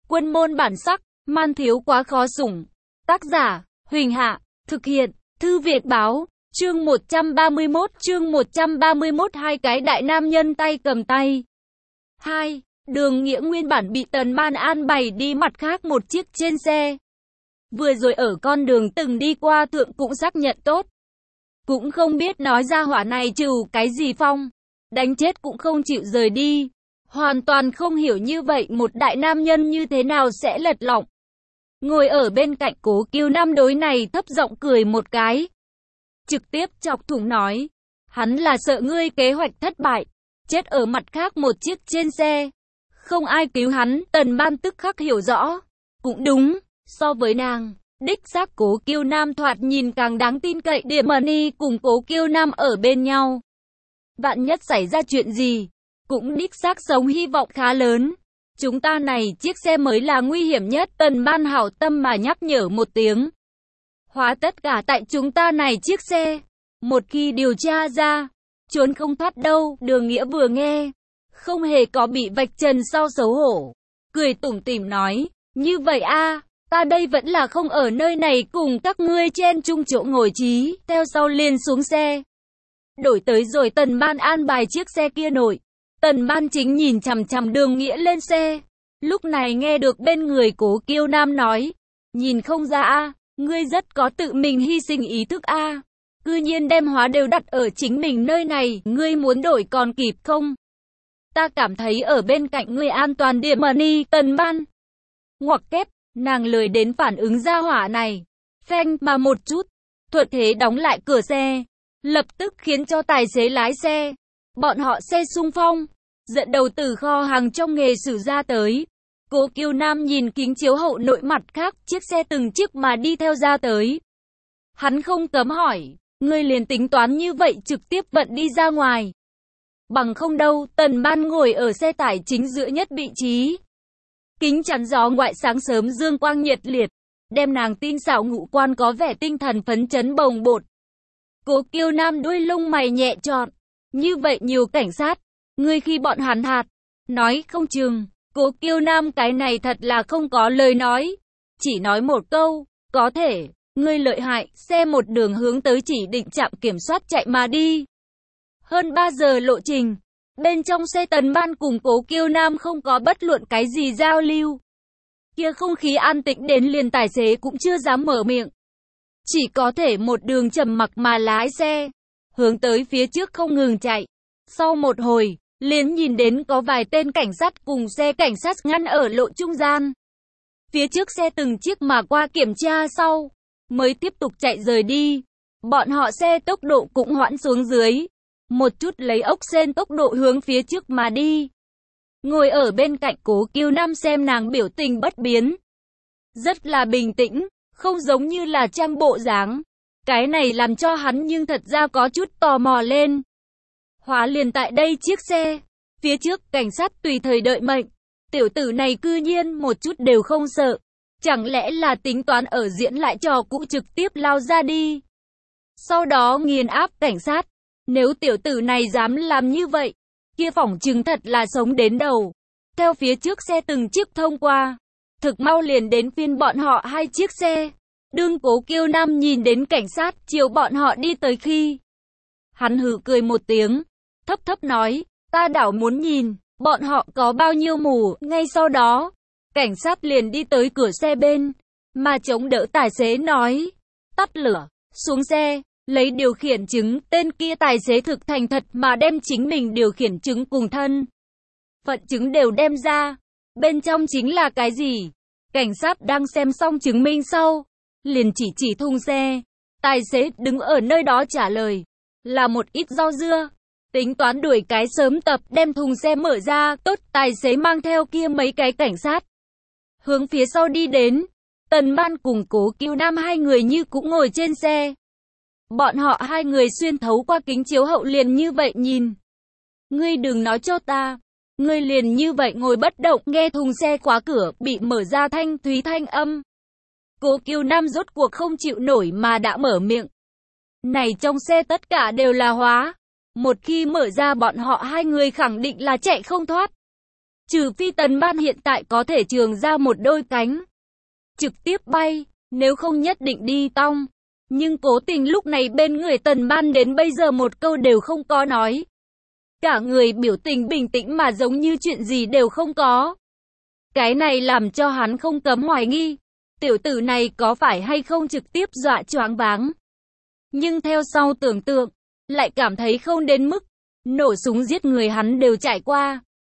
Quân môn bản sắc, man thiếu quá khó sủng. Tác giả, Huỳnh Hạ, thực hiện, Thư Viện Báo, chương 131 hai cái đại nam nhân tay cầm tay. 2. Đường Nghĩa nguyên bản bị Tần Ban an bày đi mặt khác một chiếc trên xe. Vừa rồi ở con đường từng đi qua thượng cũng xác nhận tốt. Cũng không biết nói ra hỏa này trừ cái gì phong. Đánh chết cũng không chịu rời đi. Hoàn toàn không hiểu như vậy một đại nam nhân như thế nào sẽ lật lọng. Ngồi ở bên cạnh Cố Kiêu Nam đối này thấp giọng cười một cái. Trực tiếp chọc thủng nói. Hắn là sợ ngươi kế hoạch thất bại. Chết ở mặt khác một chiếc trên xe. Không ai cứu hắn, Tần Ban tức khắc hiểu rõ. Cũng đúng, so với nàng, đích xác Cố Kiêu Nam thoạt nhìn càng đáng tin cậy. Địa Mani cùng Cố Kiêu Nam ở bên nhau. Vạn nhất xảy ra chuyện gì, cũng đích xác sống hy vọng khá lớn. Chúng ta này chiếc xe mới là nguy hiểm nhất. Tần Ban hảo tâm mà nhắc nhở một tiếng. Hóa tất cả tại chúng ta này chiếc xe. Một khi điều tra ra, trốn không thoát đâu. Đường Nghĩa vừa nghe, không hề có bị vạch trần sau xấu hổ. Cười tủm tỉm nói, như vậy a, ta đây vẫn là không ở nơi này cùng các ngươi chen chung chỗ ngồi trí. Theo sau liền xuống xe. Đổi tới rồi Tần Ban an bài chiếc xe kia nổi. Tần Ban chính nhìn chằm chằm Đường Nghĩa lên xe. Lúc này nghe được bên người Cố Kiêu Nam nói. Nhìn không ra a, ngươi rất có tự mình hy sinh ý thức a. Cư nhiên đem hóa đều đặt ở chính mình nơi này. Ngươi muốn đổi còn kịp không? Ta cảm thấy ở bên cạnh ngươi an toàn. Địa Mani. Tần Ban ngoặc kép, nàng lười đến phản ứng ra hỏa này. Phanh mà một chút, thuận thế đóng lại cửa xe. Lập tức khiến cho tài xế lái xe. Bọn họ xe xung phong, dẫn đầu từ kho hàng trong nghề sử ra tới. Cố Kiêu Nam nhìn kính chiếu hậu nội mặt khác, chiếc xe từng chiếc mà đi theo ra tới. Hắn không cấm hỏi, ngươi liền tính toán như vậy trực tiếp vận đi ra ngoài. Bằng không đâu. Tần Ban ngồi ở xe tải chính giữa nhất vị trí. Kính chắn gió ngoại sáng sớm dương quang nhiệt liệt, đem nàng tinh xảo ngũ quan có vẻ tinh thần phấn chấn bồng bột. Cố Kiêu Nam đuôi lông mày nhẹ trọn. Như vậy nhiều cảnh sát, ngươi khi bọn hắn hạt, nói không chừng. Cố Kiêu Nam cái này thật là không có lời nói. Chỉ nói một câu, có thể, ngươi lợi hại. Xe một đường hướng tới chỉ định trạm kiểm soát chạy mà đi. Hơn 3 giờ lộ trình. Bên trong xe Tần Ban cùng Cố Kiêu Nam không có bất luận cái gì giao lưu. Kia không khí an tĩnh đến liền tài xế cũng chưa dám mở miệng. Chỉ có thể một đường trầm mặc mà lái xe, hướng tới phía trước không ngừng chạy. Sau một hồi, liền nhìn đến có vài tên cảnh sát cùng xe cảnh sát ngăn ở lộ trung gian. Phía trước xe từng chiếc mà qua kiểm tra sau, mới tiếp tục chạy rời đi. Bọn họ xe tốc độ cũng hoãn xuống dưới. Một chút lấy ốc sên tốc độ hướng phía trước mà đi. Ngồi ở bên cạnh Cố Kiêu Nam xem nàng biểu tình bất biến. Rất là bình tĩnh, không giống như là trang bộ dáng. Cái này làm cho hắn nhưng thật ra có chút tò mò lên. Hóa liền tại đây chiếc xe. Phía trước cảnh sát tùy thời đợi mệnh. Tiểu tử này cư nhiên một chút đều không sợ. Chẳng lẽ là tính toán ở diễn lại trò cũ trực tiếp lao ra đi. Sau đó nghiền áp cảnh sát. Nếu tiểu tử này dám làm như vậy, kia phỏng chừng thật là sống đến đầu. Theo phía trước xe từng chiếc thông qua, thực mau liền đến phiên bọn họ hai chiếc xe. Đương Cố Kiêu Nam nhìn đến cảnh sát chiều bọn họ đi tới khi, hắn hừ cười một tiếng, thấp thấp nói, ta đảo muốn nhìn, bọn họ có bao nhiêu mù. Ngay sau đó, cảnh sát liền đi tới cửa xe bên, mà chống đỡ tài xế nói, tắt lửa, xuống xe. Lấy điều khiển chứng, tên kia tài xế thực thành thật mà đem chính mình điều khiển chứng cùng thân phận chứng đều đem ra. Bên trong chính là cái gì? Cảnh sát đang xem xong chứng minh sau, liền chỉ thùng xe. Tài xế đứng ở nơi đó trả lời, là một ít rau dưa. Tính toán đuổi cái sớm tập đem thùng xe mở ra. Tốt. Tài xế mang theo kia mấy cái cảnh sát, hướng phía sau đi đến. Tần Ban cùng Cố Kiêu Nam hai người như cũng ngồi trên xe. Bọn họ hai người xuyên thấu qua kính chiếu hậu liền như vậy nhìn. Ngươi đừng nói cho ta. Ngươi liền như vậy ngồi bất động nghe thùng xe khóa cửa bị mở ra thanh thúy thanh âm. Cố Kiêu Nam rốt cuộc không chịu nổi mà đã mở miệng. Này trong xe tất cả đều là hóa. Một khi mở ra bọn họ hai người khẳng định là chạy không thoát. Trừ phi Tần Ban hiện tại có thể trường ra một đôi cánh, trực tiếp bay, nếu không nhất định đi tong. Nhưng cố tình lúc này bên người Tần Ban đến bây giờ một câu đều không có nói. Cả người biểu tình bình tĩnh mà giống như chuyện gì đều không có. Cái này làm cho hắn không cấm hoài nghi, tiểu tử này có phải hay không trực tiếp dọa choáng váng. Nhưng theo sau tưởng tượng, lại cảm thấy không đến mức, nổ súng giết người hắn đều trải qua.